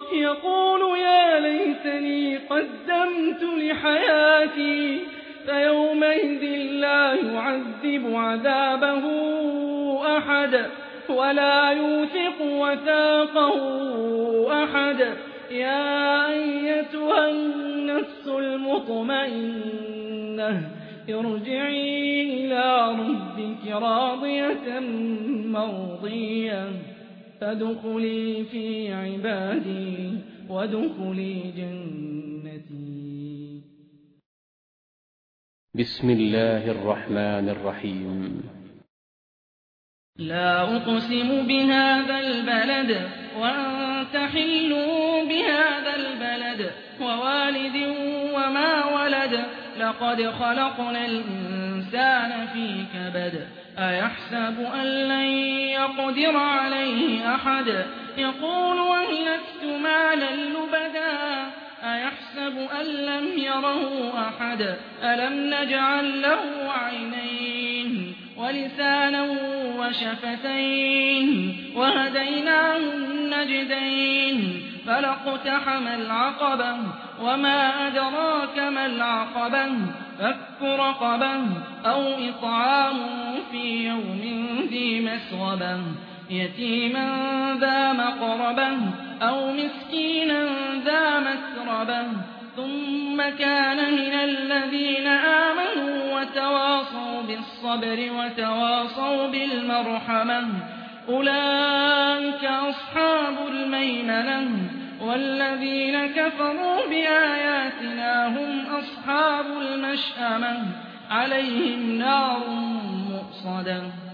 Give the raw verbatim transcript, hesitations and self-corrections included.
يقول يا ليتني قدمت لحياتي فيومئذ لا يعذب عذابه أحد ولا يوثق وثاقه أحد يا أيتها النفس المطمئنة ارجعي إلى ربك راضية مرضية فادخلي في عبادي وادخلي جنتي. بسم الله الرحمن الرحيم. لا أقسم بهذا البلد وأنت حل بهذا البلد ووالد وما ولد لقد خلقنا الإنسان في كبد أيحسب أن لن يقدر عليه أحد يقول أهلكت مالا لبدا أيحسب أن لم يره أحد ألم نجعل له عينين ولسانا وشفتين وهديناه النجدين فلاقتحم العقبة وما أدراك ما العقبة فك رقبة أو إطعام في يوم ذي مسغبة يتيما ذا مقربة أو مسكينا ذا متربة ثم كان من الذين آمنوا وتواصوا بالصبر وتواصوا بالمرحمة أولئك أصحاب الميمنة والذين كفروا بآياتنا هم أصحاب المشأمة عليهم نار مؤصدة.